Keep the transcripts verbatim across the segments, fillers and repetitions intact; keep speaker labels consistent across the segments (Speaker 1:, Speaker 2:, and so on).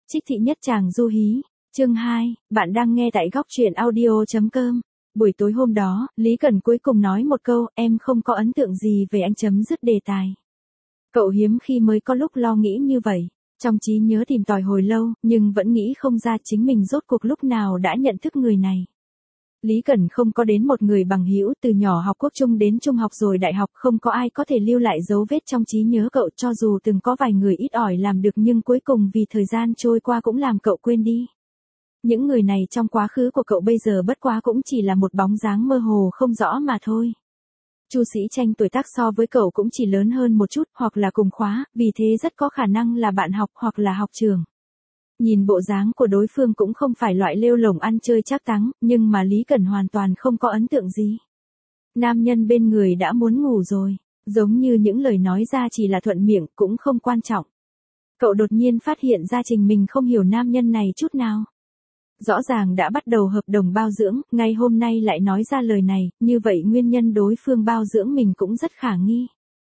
Speaker 1: Trích thị nhất chàng du hí, chương hai, bạn đang nghe tại góc truyện audio.com. Buổi tối hôm đó, Lý Cẩn cuối cùng nói một câu, em không có ấn tượng gì về anh, chấm dứt đề tài. Cậu hiếm khi mới có lúc lo nghĩ như vậy, trong trí nhớ tìm tòi hồi lâu, nhưng vẫn nghĩ không ra chính mình rốt cuộc lúc nào đã nhận thức người này. Lý Cẩn không có đến một người bằng hữu, từ nhỏ học quốc trung đến trung học rồi đại học, không có ai có thể lưu lại dấu vết trong trí nhớ cậu, cho dù từng có vài người ít ỏi làm được nhưng cuối cùng vì thời gian trôi qua cũng làm cậu quên đi. Những người này trong quá khứ của cậu bây giờ bất quá cũng chỉ là một bóng dáng mơ hồ không rõ mà thôi. Chu Sĩ Tranh tuổi tác so với cậu cũng chỉ lớn hơn một chút, hoặc là cùng khóa, vì thế rất có khả năng là bạn học hoặc là học trường. Nhìn bộ dáng của đối phương cũng không phải loại lêu lổng ăn chơi trác táng, nhưng mà Lý Cẩn hoàn toàn không có ấn tượng gì. Nam nhân bên người đã muốn ngủ rồi, giống như những lời nói ra chỉ là thuận miệng, cũng không quan trọng. Cậu đột nhiên phát hiện ra trình mình không hiểu nam nhân này chút nào. Rõ ràng đã bắt đầu hợp đồng bao dưỡng, ngay hôm nay lại nói ra lời này, như vậy nguyên nhân đối phương bao dưỡng mình cũng rất khả nghi.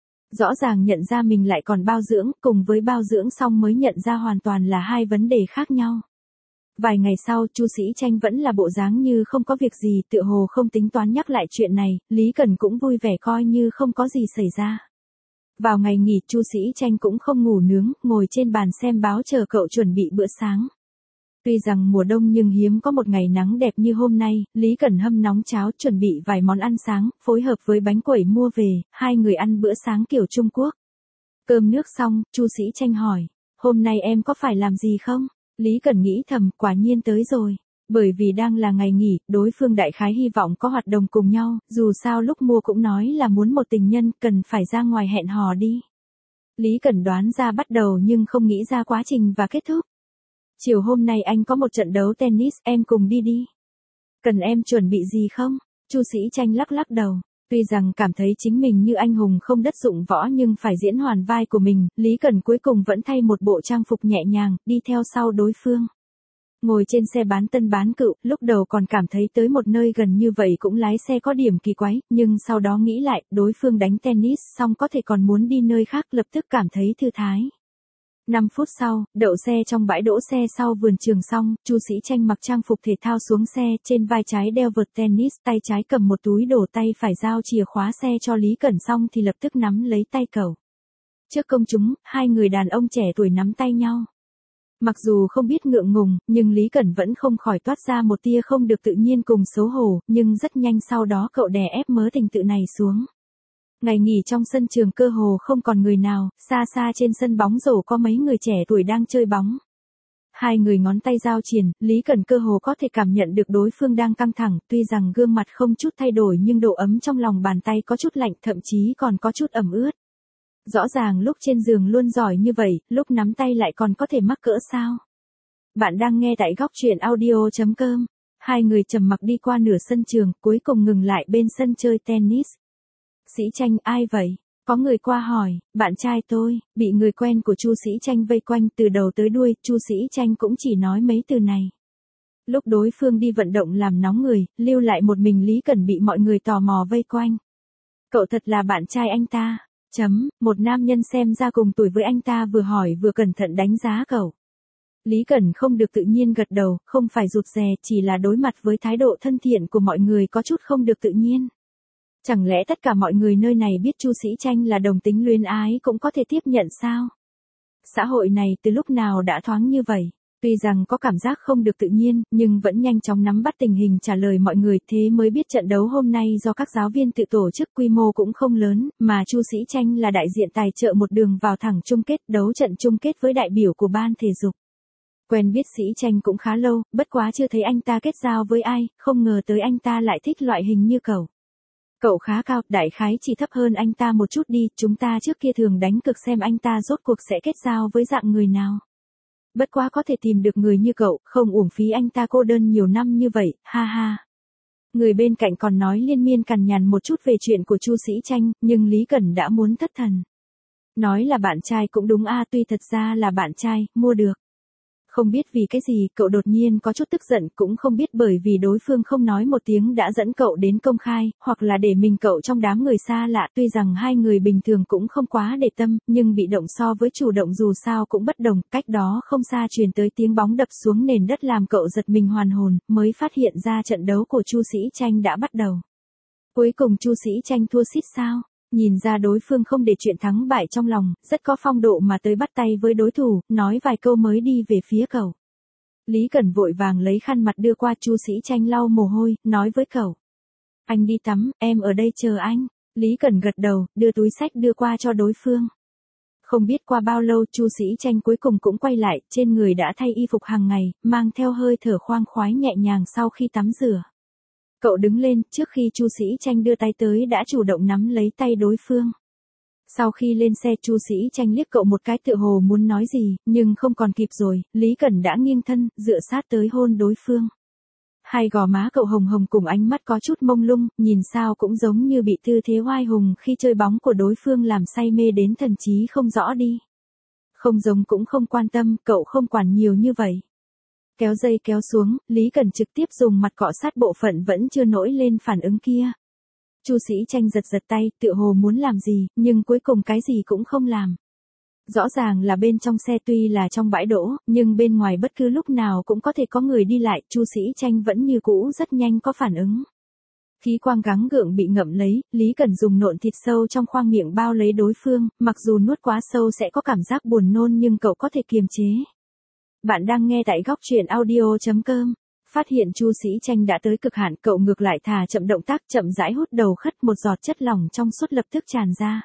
Speaker 1: Rõ ràng nhận ra mình lại còn bao dưỡng, cùng với bao dưỡng xong mới nhận ra hoàn toàn là hai vấn đề khác nhau. Vài ngày sau, Chu Sĩ Tranh vẫn là bộ dáng như không có việc gì, tựa hồ không tính toán nhắc lại chuyện này, Lý Cẩn cũng vui vẻ coi như không có gì xảy ra. Vào ngày nghỉ, Chu Sĩ Tranh cũng không ngủ nướng, ngồi trên bàn xem báo chờ cậu chuẩn bị bữa sáng. Tuy rằng mùa đông nhưng hiếm có một ngày nắng đẹp như hôm nay, Lý Cẩn hâm nóng cháo chuẩn bị vài món ăn sáng, phối hợp với bánh quẩy mua về, hai người ăn bữa sáng kiểu Trung Quốc. Cơm nước xong, Chu Sĩ Tranh hỏi, hôm nay em có phải làm gì không? Lý Cẩn nghĩ thầm, quả nhiên tới rồi. Bởi vì đang là ngày nghỉ, đối phương đại khái hy vọng có hoạt động cùng nhau, dù sao lúc mua cũng nói là muốn một tình nhân, cần phải ra ngoài hẹn hò đi. Lý Cẩn đoán ra bắt đầu nhưng không nghĩ ra quá trình và kết thúc. Chiều hôm nay anh có một trận đấu tennis, em cùng đi đi. Cần em chuẩn bị gì không? Chu Sĩ Tranh lắc lắc đầu. Tuy rằng cảm thấy chính mình như anh hùng không đất dụng võ nhưng phải diễn hoàn vai của mình, Lý Cẩn cuối cùng vẫn thay một bộ trang phục nhẹ nhàng, đi theo sau đối phương. Ngồi trên xe bán tân bán cựu, lúc đầu còn cảm thấy tới một nơi gần như vậy cũng lái xe có điểm kỳ quái, nhưng sau đó nghĩ lại, đối phương đánh tennis xong có thể còn muốn đi nơi khác, lập tức cảm thấy thư thái. năm phút sau, đậu xe trong bãi đỗ xe sau vườn trường xong, Chu Sĩ Tranh mặc trang phục thể thao xuống xe, trên vai trái đeo vợt tennis, tay trái cầm một túi đổ, tay phải giao chìa khóa xe cho Lý Cẩn xong thì lập tức nắm lấy tay cậu. Trước công chúng, hai người đàn ông trẻ tuổi nắm tay nhau. Mặc dù không biết ngượng ngùng, nhưng Lý Cẩn vẫn không khỏi toát ra một tia không được tự nhiên cùng xấu hổ, nhưng rất nhanh sau đó cậu đè ép mớ tình tự này xuống. Ngày nghỉ trong sân trường cơ hồ không còn người nào, xa xa trên sân bóng rổ có mấy người trẻ tuổi đang chơi bóng. Hai người ngón tay giao triển, Lý Cẩn cơ hồ có thể cảm nhận được đối phương đang căng thẳng, tuy rằng gương mặt không chút thay đổi nhưng độ ấm trong lòng bàn tay có chút lạnh, thậm chí còn có chút ẩm ướt. Rõ ràng lúc trên giường luôn giỏi như vậy, lúc nắm tay lại còn có thể mắc cỡ sao? Bạn đang nghe tại góc truyện audio.com. Hai người trầm mặc đi qua nửa sân trường, cuối cùng ngừng lại bên sân chơi tennis. Sĩ Tranh, ai vậy? Có người qua hỏi, bạn trai tôi, bị người quen của Chu Sĩ Tranh vây quanh từ đầu tới đuôi, Chu Sĩ Tranh cũng chỉ nói mấy từ này. Lúc đối phương đi vận động làm nóng người, lưu lại một mình Lý Cẩn bị mọi người tò mò vây quanh. Cậu thật là bạn trai anh ta. Chấm, một nam nhân xem ra cùng tuổi với anh ta vừa hỏi vừa cẩn thận đánh giá cậu. Lý Cẩn không được tự nhiên gật đầu, không phải rụt rè, chỉ là đối mặt với thái độ thân thiện của mọi người có chút không được tự nhiên. Chẳng lẽ tất cả mọi người nơi này biết Chu Sĩ Tranh là đồng tính luyến ái cũng có thể tiếp nhận sao? Xã hội này từ lúc nào đã thoáng như vậy? Tuy rằng có cảm giác không được tự nhiên, nhưng vẫn nhanh chóng nắm bắt tình hình trả lời mọi người, thế mới biết trận đấu hôm nay do các giáo viên tự tổ chức, quy mô cũng không lớn, mà Chu Sĩ Tranh là đại diện tài trợ một đường vào thẳng chung kết, đấu trận chung kết với đại biểu của ban thể dục. Quen biết Sĩ Tranh cũng khá lâu, bất quá chưa thấy anh ta kết giao với ai, không ngờ tới anh ta lại thích loại hình như cậu. Cậu khá cao, đại khái chỉ thấp hơn anh ta một chút đi, chúng ta trước kia thường đánh cược xem anh ta rốt cuộc sẽ kết giao với dạng người nào. Bất quá có thể tìm được người như cậu, không uổng phí anh ta cô đơn nhiều năm như vậy, ha ha. Người bên cạnh còn nói liên miên cằn nhằn một chút về chuyện của Chu Sĩ Tranh, nhưng Lý Cẩn đã muốn thất thần. Nói là bạn trai cũng đúng a, tuy thật ra là bạn trai, mua được. Không biết vì cái gì, cậu đột nhiên có chút tức giận, cũng không biết bởi vì đối phương không nói một tiếng đã dẫn cậu đến công khai, hoặc là để mình cậu trong đám người xa lạ. Tuy rằng hai người bình thường cũng không quá để tâm, nhưng bị động so với chủ động dù sao cũng bất đồng. Cách đó không xa truyền tới tiếng bóng đập xuống nền đất làm cậu giật mình hoàn hồn, mới phát hiện ra trận đấu của Chu Sĩ Tranh đã bắt đầu. Cuối cùng Chu Sĩ Tranh thua xít sao? Nhìn ra đối phương không để chuyện thắng bại trong lòng, rất có phong độ mà tới bắt tay với đối thủ, nói vài câu mới đi về phía cậu. Lý Cẩn vội vàng lấy khăn mặt đưa qua. Chu Sĩ Tranh lau mồ hôi, nói với cậu. Anh đi tắm, em ở đây chờ anh. Lý Cẩn gật đầu, đưa túi xách đưa qua cho đối phương. Không biết qua bao lâu Chu Sĩ Tranh cuối cùng cũng quay lại, trên người đã thay y phục hàng ngày, mang theo hơi thở khoang khoái nhẹ nhàng sau khi tắm rửa. Cậu đứng lên, trước khi Chu Sĩ Tranh đưa tay tới đã chủ động nắm lấy tay đối phương. Sau khi lên xe Chu Sĩ Tranh liếc cậu một cái tựa hồ muốn nói gì, nhưng không còn kịp rồi, Lý Cẩn đã nghiêng thân, dựa sát tới hôn đối phương. Hai gò má cậu hồng hồng cùng ánh mắt có chút mông lung, nhìn sao cũng giống như bị tư thế oai hùng khi chơi bóng của đối phương làm say mê đến thần trí không rõ đi. Không giống cũng không quan tâm, cậu không quản nhiều như vậy. Kéo dây kéo xuống, Lý Cẩn trực tiếp dùng mặt cọ sát bộ phận vẫn chưa nổi lên phản ứng kia. Chu Sĩ Tranh giật giật tay, tựa hồ muốn làm gì, nhưng cuối cùng cái gì cũng không làm. Rõ ràng là bên trong xe tuy là trong bãi đỗ, nhưng bên ngoài bất cứ lúc nào cũng có thể có người đi lại, Chu Sĩ Tranh vẫn như cũ rất nhanh có phản ứng. Khí quang gắng gượng bị ngậm lấy, Lý Cẩn dùng nộn thịt sâu trong khoang miệng bao lấy đối phương, mặc dù nuốt quá sâu sẽ có cảm giác buồn nôn nhưng cậu có thể kiềm chế. Bạn đang nghe tại góc truyện audio chấm com. Phát hiện Chu Sĩ Tranh đã tới cực hạn, cậu ngược lại thả chậm động tác, chậm rãi hút đầu khất, một giọt chất lỏng trong suốt lập tức tràn ra.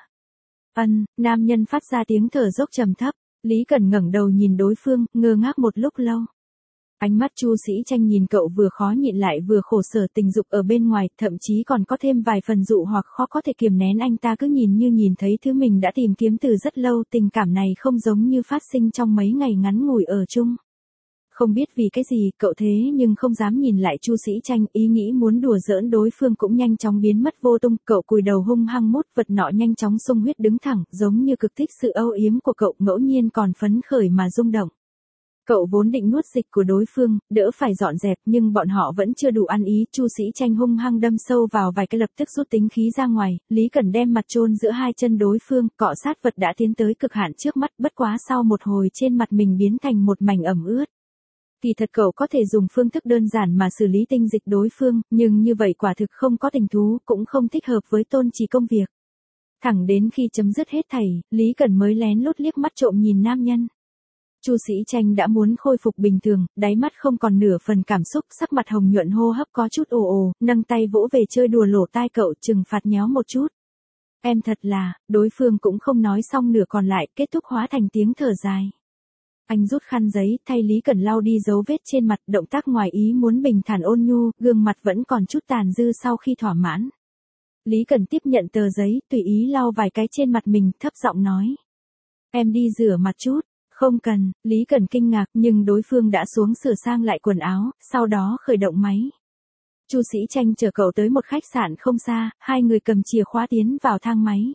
Speaker 1: Ân, nam nhân phát ra tiếng thở dốc trầm thấp. Lý Cẩn ngẩng đầu nhìn đối phương, ngơ ngác một lúc lâu. Ánh mắt Chu Sĩ Tranh nhìn cậu vừa khó nhịn lại vừa khổ sở, tình dục ở bên ngoài, thậm chí còn có thêm vài phần dụ hoặc khó có thể kiềm nén. Anh ta cứ nhìn như nhìn thấy thứ mình đã tìm kiếm từ rất lâu, tình cảm này không giống như phát sinh trong mấy ngày ngắn ngủi ở chung. Không biết vì cái gì, cậu thế nhưng không dám nhìn lại Chu Sĩ Tranh, ý nghĩ muốn đùa giỡn đối phương cũng nhanh chóng biến mất vô tung, cậu cùi đầu hung hăng mút vật nọ nhanh chóng xung huyết đứng thẳng, giống như cực thích sự âu yếm của cậu, ngẫu nhiên còn phấn khởi mà rung động. Cậu vốn định nuốt dịch của đối phương, đỡ phải dọn dẹp, nhưng bọn họ vẫn chưa đủ ăn ý, Chu Sĩ Tranh hung hăng đâm sâu vào vài cái lập tức rút tính khí ra ngoài, Lý Cẩn đem mặt chôn giữa hai chân đối phương, cọ sát vật đã tiến tới cực hạn trước mắt, bất quá sau một hồi trên mặt mình biến thành một mảnh ẩm ướt. Kỳ thật cậu có thể dùng phương thức đơn giản mà xử lý tinh dịch đối phương, nhưng như vậy quả thực không có tình thú, cũng không thích hợp với tôn trì công việc. Thẳng đến khi chấm dứt hết thảy, Lý Cẩn mới lén lút liếc mắt trộm nhìn nam nhân. Chu Sĩ Tranh đã muốn khôi phục bình thường, đáy mắt không còn nửa phần cảm xúc, sắc mặt hồng nhuận, hô hấp có chút ồ ồ, nâng tay vỗ về chơi đùa lỗ tai cậu, trừng phạt nhéo một chút. Em thật là, đối phương cũng không nói xong nửa còn lại, kết thúc hóa thành tiếng thở dài. Anh rút khăn giấy, thay Lý Cẩn lau đi dấu vết trên mặt, động tác ngoài ý muốn bình thản ôn nhu, gương mặt vẫn còn chút tàn dư sau khi thỏa mãn. Lý Cẩn tiếp nhận tờ giấy, tùy ý lau vài cái trên mặt mình, thấp giọng nói. Em đi rửa mặt chút. Không cần, Lý Cẩn kinh ngạc, nhưng đối phương đã xuống sửa sang lại quần áo, sau đó khởi động máy. Chu Sĩ Tranh chở cậu tới một khách sạn không xa, hai người cầm chìa khóa tiến vào thang máy.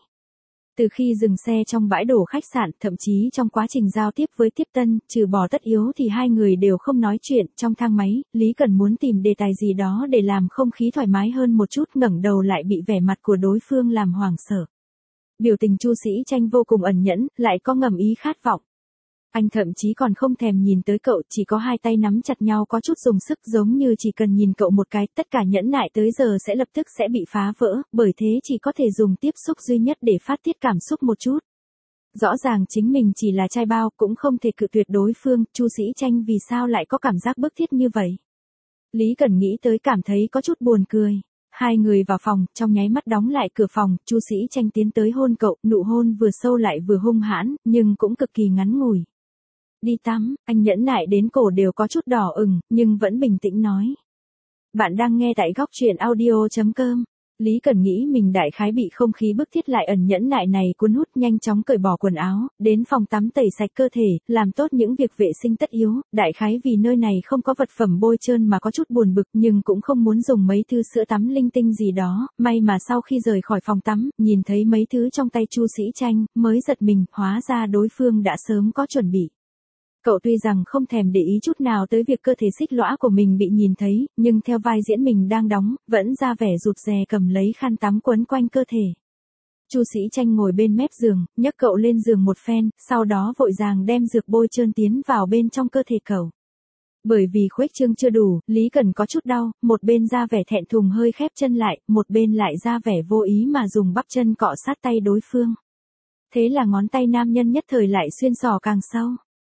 Speaker 1: Từ khi dừng xe trong bãi đổ khách sạn, thậm chí trong quá trình giao tiếp với tiếp tân, trừ bỏ tất yếu thì hai người đều không nói chuyện. Trong thang máy, Lý Cẩn muốn tìm đề tài gì đó để làm không khí thoải mái hơn một chút, ngẩng đầu lại bị vẻ mặt của đối phương làm hoảng sợ. Biểu tình Chu Sĩ Tranh vô cùng ẩn nhẫn, lại có ngầm ý khát vọng. Anh thậm chí còn không thèm nhìn tới cậu, chỉ có hai tay nắm chặt nhau có chút dùng sức, giống như chỉ cần nhìn cậu một cái, tất cả nhẫn nại tới giờ sẽ lập tức sẽ bị phá vỡ, bởi thế chỉ có thể dùng tiếp xúc duy nhất để phát tiết cảm xúc một chút. Rõ ràng chính mình chỉ là trai bao, cũng không thể cự tuyệt đối phương, Chu Sĩ Tranh vì sao lại có cảm giác bức thiết như vậy. Lý Cẩn nghĩ tới cảm thấy có chút buồn cười. Hai người vào phòng, trong nháy mắt đóng lại cửa phòng, Chu Sĩ Tranh tiến tới hôn cậu, nụ hôn vừa sâu lại vừa hung hãn, nhưng cũng cực kỳ ngắn ngủi. Đi tắm, anh nhẫn nại đến cổ đều có chút đỏ ửng, nhưng vẫn bình tĩnh nói. Bạn đang nghe tại góc truyện audio chấm com. Lý Cẩn nghĩ mình đại khái bị không khí bức thiết lại ẩn nhẫn nại này cuốn hút, nhanh chóng cởi bỏ quần áo, đến phòng tắm tẩy sạch cơ thể, làm tốt những việc vệ sinh tất yếu, đại khái vì nơi này không có vật phẩm bôi trơn mà có chút buồn bực, nhưng cũng không muốn dùng mấy thứ sữa tắm linh tinh gì đó, may mà sau khi rời khỏi phòng tắm, nhìn thấy mấy thứ trong tay Chu Sĩ Tranh, mới giật mình, hóa ra đối phương đã sớm có chuẩn bị. Cậu tuy rằng không thèm để ý chút nào tới việc cơ thể xích lõa của mình bị nhìn thấy, nhưng theo vai diễn mình đang đóng, vẫn ra vẻ rụt rè cầm lấy khăn tắm quấn quanh cơ thể. Chu Sĩ Tranh ngồi bên mép giường, nhấc cậu lên giường một phen, sau đó vội vàng đem dược bôi trơn tiến vào bên trong cơ thể cậu. Bởi vì khuếch trương chưa đủ, Lý Cẩn có chút đau, một bên ra vẻ thẹn thùng hơi khép chân lại, một bên lại ra vẻ vô ý mà dùng bắp chân cọ sát tay đối phương. Thế là ngón tay nam nhân nhất thời lại xuyên sò càng sâu.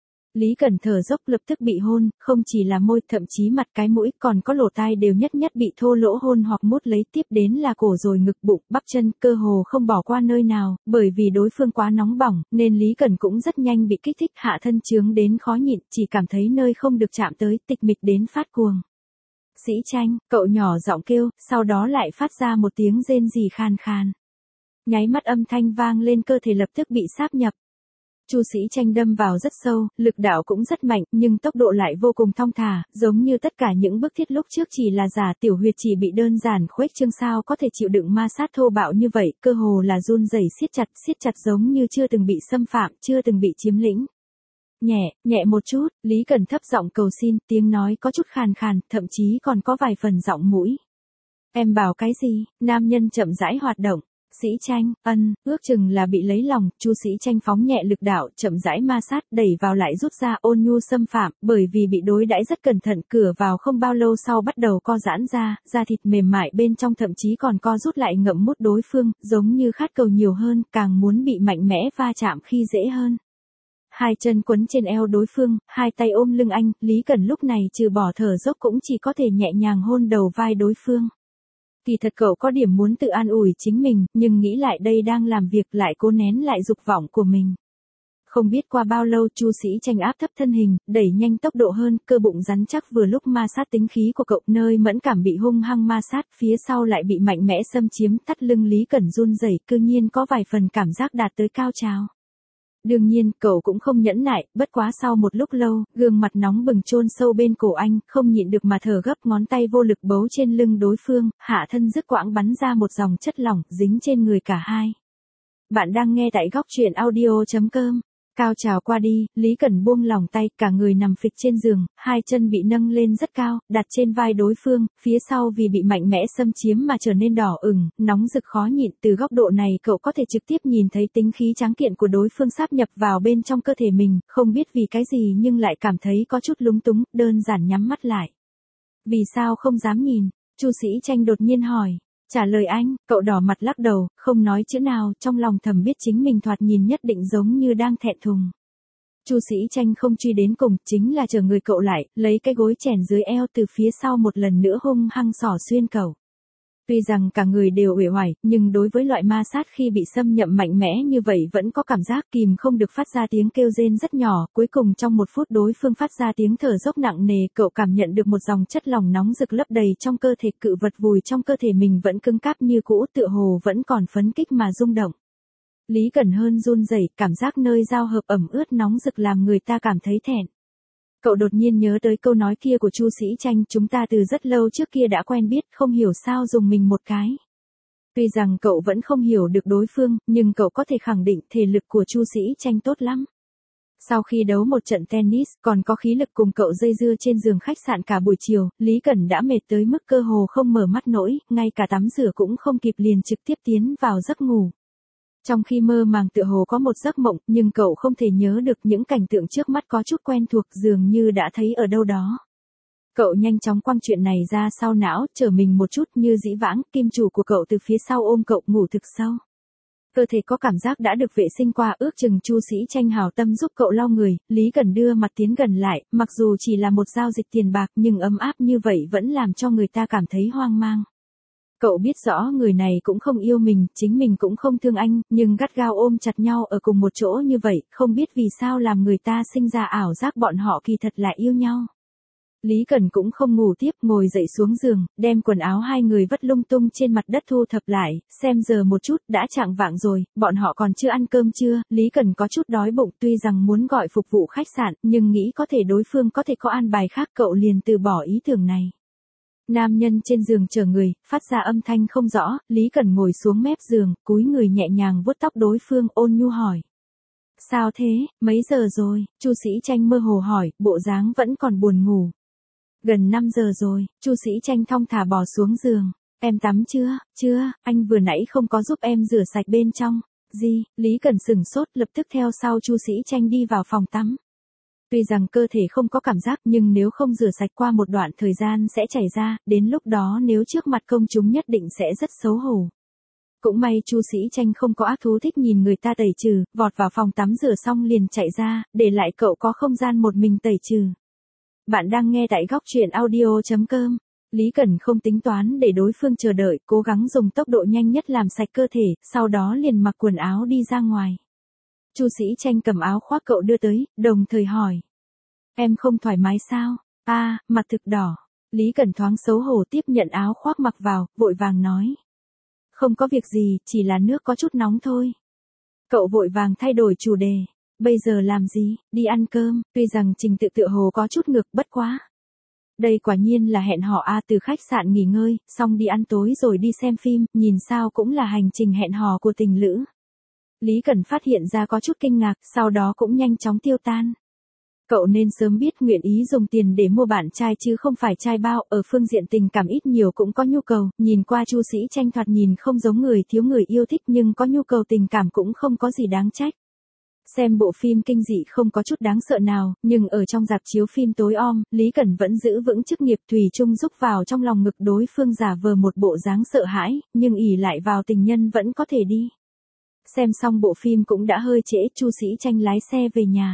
Speaker 1: Lý Cẩn thở dốc lập tức bị hôn, không chỉ là môi, thậm chí mặt cái mũi, còn có lỗ tai đều nhất nhất bị thô lỗ hôn hoặc mút lấy, tiếp đến là cổ rồi ngực bụng, bắp chân, cơ hồ không bỏ qua nơi nào, bởi vì đối phương quá nóng bỏng, nên Lý Cẩn cũng rất nhanh bị kích thích, hạ thân chướng đến khó nhịn, chỉ cảm thấy nơi không được chạm tới, tịch mịch đến phát cuồng. Sĩ Tranh, cậu nhỏ giọng kêu, sau đó lại phát ra một tiếng rên rỉ khan khan. Nháy mắt âm thanh vang lên, cơ thể lập tức bị sáp nhập. Chu Sĩ Tranh đâm vào rất sâu, lực đạo cũng rất mạnh, nhưng tốc độ lại vô cùng thong thả, giống như tất cả những bước thiết lúc trước chỉ là giả, tiểu huyệt chỉ bị đơn giản khuếch trương sao có thể chịu đựng ma sát thô bạo như vậy, cơ hồ là run rẩy siết chặt, siết chặt giống như chưa từng bị xâm phạm, chưa từng bị chiếm lĩnh. Nhẹ, nhẹ một chút, Lý Cẩn thấp giọng cầu xin, tiếng nói có chút khàn khàn, thậm chí còn có vài phần giọng mũi. Em bảo cái gì? Nam nhân chậm rãi hoạt động. Sĩ Tranh, ân, ước chừng là bị lấy lòng, Chu Sĩ Tranh phóng nhẹ lực đạo, chậm rãi ma sát, đẩy vào lại rút ra, ôn nhu xâm phạm, bởi vì bị đối đãi rất cẩn thận, cửa vào không bao lâu sau bắt đầu co giãn ra, da thịt mềm mại bên trong thậm chí còn co rút lại ngậm mút đối phương, giống như khát cầu nhiều hơn, càng muốn bị mạnh mẽ va chạm khi dễ hơn. Hai chân quấn trên eo đối phương, hai tay ôm lưng anh, Lý Cẩn lúc này trừ bỏ thở dốc cũng chỉ có thể nhẹ nhàng hôn đầu vai đối phương. Kỳ thật cậu có điểm muốn tự an ủi chính mình, nhưng nghĩ lại đây đang làm việc lại cố nén lại dục vọng của mình. Không biết qua bao lâu Chu Sĩ Tranh áp thấp thân hình, đẩy nhanh tốc độ hơn, cơ bụng rắn chắc vừa lúc ma sát tính khí của cậu, nơi mẫn cảm bị hung hăng ma sát, phía sau lại bị mạnh mẽ xâm chiếm, thắt lưng Lý Cẩn run rẩy, cư nhiên có vài phần cảm giác đạt tới cao trào. Đương nhiên, cậu cũng không nhẫn nại, bất quá sau một lúc lâu, gương mặt nóng bừng chôn sâu bên cổ anh, không nhịn được mà thở gấp, ngón tay vô lực bấu trên lưng đối phương, hạ thân dứt quãng bắn ra một dòng chất lỏng, dính trên người cả hai. Bạn đang nghe tại góc truyện audio chấm com. Cao trào qua đi, Lý Cẩn buông lỏng tay, cả người nằm phịch trên giường, hai chân bị nâng lên rất cao, đặt trên vai đối phương, phía sau vì bị mạnh mẽ xâm chiếm mà trở nên đỏ ửng, nóng rực khó nhịn. Từ góc độ này cậu có thể trực tiếp nhìn thấy tính khí tráng kiện của đối phương sáp nhập vào bên trong cơ thể mình, không biết vì cái gì nhưng lại cảm thấy có chút lúng túng, đơn giản nhắm mắt lại. Vì sao không dám nhìn? Chu Sĩ Tranh đột nhiên hỏi. Trả lời anh, cậu đỏ mặt lắc đầu, không nói chữ nào, trong lòng thầm biết chính mình thoạt nhìn nhất định giống như đang thẹn thùng. Chu Sĩ Tranh không truy đến cùng, chính là chờ người cậu lại, lấy cái gối chèn dưới eo từ phía sau một lần nữa hung hăng xỏ xuyên cậu. Tuy rằng cả người đều uể oải, nhưng đối với loại ma sát khi bị xâm nhậm mạnh mẽ như vậy vẫn có cảm giác kìm không được phát ra tiếng kêu rên rất nhỏ, cuối cùng trong một phút đối phương phát ra tiếng thở dốc nặng nề, cậu cảm nhận được một dòng chất lỏng nóng rực lấp đầy trong cơ thể, cự vật vùi trong cơ thể mình vẫn cứng cáp như cũ, tựa hồ vẫn còn phấn kích mà rung động. Lý Cẩn hơn run rẩy, cảm giác nơi giao hợp ẩm ướt nóng rực làm người ta cảm thấy thẹn. Cậu đột nhiên nhớ tới câu nói kia của Chu Sĩ Tranh, chúng ta từ rất lâu trước kia đã quen biết, không hiểu sao dùng mình một cái. Tuy rằng cậu vẫn không hiểu được đối phương, nhưng cậu có thể khẳng định thể lực của Chu Sĩ Tranh tốt lắm. Sau khi đấu một trận tennis, còn có khí lực cùng cậu dây dưa trên giường khách sạn cả buổi chiều, Lý Cẩn đã mệt tới mức cơ hồ không mở mắt nổi, ngay cả tắm rửa cũng không kịp liền trực tiếp tiến vào giấc ngủ. Trong khi mơ màng tựa hồ có một giấc mộng, nhưng cậu không thể nhớ được những cảnh tượng trước mắt có chút quen thuộc, dường như đã thấy ở đâu đó. Cậu nhanh chóng quăng chuyện này ra sau não, trở mình một chút như dĩ vãng, kim chủ của cậu từ phía sau ôm cậu ngủ thực sâu. Cơ thể có cảm giác đã được vệ sinh qua, ước chừng Chu Sĩ Tranh hào tâm giúp cậu lau người, Lý Cẩn đưa mặt tiến gần lại, mặc dù chỉ là một giao dịch tiền bạc nhưng ấm áp như vậy vẫn làm cho người ta cảm thấy hoang mang. Cậu biết rõ người này cũng không yêu mình, chính mình cũng không thương anh, nhưng gắt gao ôm chặt nhau ở cùng một chỗ như vậy, không biết vì sao làm người ta sinh ra ảo giác bọn họ kỳ thật là yêu nhau. Lý Cẩn cũng không ngủ tiếp, ngồi dậy xuống giường, đem quần áo hai người vất lung tung trên mặt đất thu thập lại, xem giờ một chút, đã chạng vạng rồi, bọn họ còn chưa ăn cơm trưa, Lý Cẩn có chút đói bụng, tuy rằng muốn gọi phục vụ khách sạn, nhưng nghĩ có thể đối phương có thể có an bài khác, cậu liền từ bỏ ý tưởng này. Nam nhân trên giường chờ người, phát ra âm thanh không rõ, Lý Cẩn ngồi xuống mép giường, cúi người nhẹ nhàng vuốt tóc đối phương, ôn nhu hỏi. Sao thế, mấy giờ rồi, Chu Sĩ Tranh mơ hồ hỏi, bộ dáng vẫn còn buồn ngủ. Gần năm giờ rồi, Chu Sĩ Tranh thong thả bò xuống giường. Em tắm chưa, chưa, anh vừa nãy không có giúp em rửa sạch bên trong. Gì, Lý Cẩn sửng sốt lập tức theo sau Chu Sĩ Tranh đi vào phòng tắm. Tuy rằng cơ thể không có cảm giác nhưng nếu không rửa sạch qua một đoạn thời gian sẽ chảy ra, đến lúc đó nếu trước mặt công chúng nhất định sẽ rất xấu hổ. Cũng may Chu Sĩ Tranh không có ác thú thích nhìn người ta tẩy trừ, vọt vào phòng tắm rửa xong liền chạy ra, để lại cậu có không gian một mình tẩy trừ. Bạn đang nghe tại góc truyện audio chấm com. Lý Cẩn không tính toán để đối phương chờ đợi, cố gắng dùng tốc độ nhanh nhất làm sạch cơ thể, sau đó liền mặc quần áo đi ra ngoài. Chu Sĩ Tranh cầm áo khoác cậu đưa tới, đồng thời hỏi. Em không thoải mái sao? A, à, mặt thực đỏ. Lý Cẩn thoáng xấu hổ tiếp nhận áo khoác mặc vào, vội vàng nói. Không có việc gì, chỉ là nước có chút nóng thôi. Cậu vội vàng thay đổi chủ đề. Bây giờ làm gì, đi ăn cơm, tuy rằng trình tự tựa hồ có chút ngược bất quá. Đây quả nhiên là hẹn hò A từ khách sạn nghỉ ngơi, xong đi ăn tối rồi đi xem phim, nhìn sao cũng là hành trình hẹn hò của tình lữ. Lý Cẩn phát hiện ra có chút kinh ngạc, sau đó cũng nhanh chóng tiêu tan. Cậu nên sớm biết nguyện ý dùng tiền để mua bạn trai chứ không phải trai bao, ở phương diện tình cảm ít nhiều cũng có nhu cầu, nhìn qua Chu Sĩ Tranh thoạt nhìn không giống người thiếu người yêu thích nhưng có nhu cầu tình cảm cũng không có gì đáng trách. Xem bộ phim kinh dị không có chút đáng sợ nào, nhưng ở trong rạp chiếu phim tối om, Lý Cẩn vẫn giữ vững chức nghiệp thủy chung giúp vào trong lòng ngực đối phương giả vờ một bộ dáng sợ hãi, nhưng ỷ lại vào tình nhân vẫn có thể đi. Xem xong bộ phim cũng đã hơi trễ, Chu Sĩ Tranh lái xe về nhà.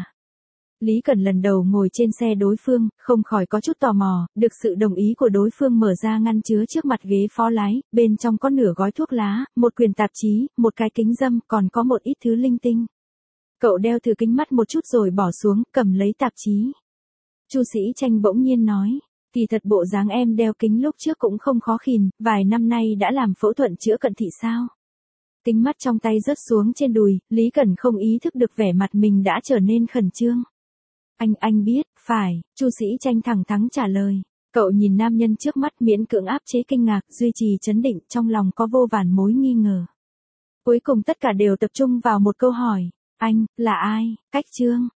Speaker 1: Lý Cẩn lần đầu ngồi trên xe đối phương, không khỏi có chút tò mò, được sự đồng ý của đối phương mở ra ngăn chứa trước mặt ghế phó lái, bên trong có nửa gói thuốc lá, một quyển tạp chí, một cái kính râm, còn có một ít thứ linh tinh. Cậu đeo thử kính mắt một chút rồi bỏ xuống, cầm lấy tạp chí. Chu Sĩ Tranh bỗng nhiên nói, kỳ thật bộ dáng em đeo kính lúc trước cũng không khó khìn, vài năm nay đã làm phẫu thuật chữa cận thị sao? Kính mắt trong tay rớt xuống trên đùi, Lý Cẩn không ý thức được vẻ mặt mình đã trở nên khẩn trương. Anh, anh biết, phải, Chu Sĩ Tranh thẳng thắn trả lời. Cậu nhìn nam nhân trước mắt miễn cưỡng áp chế kinh ngạc, duy trì trấn định, trong lòng có vô vàn mối nghi ngờ. Cuối cùng tất cả đều tập trung vào một câu hỏi. Anh, là ai? Cách Trương.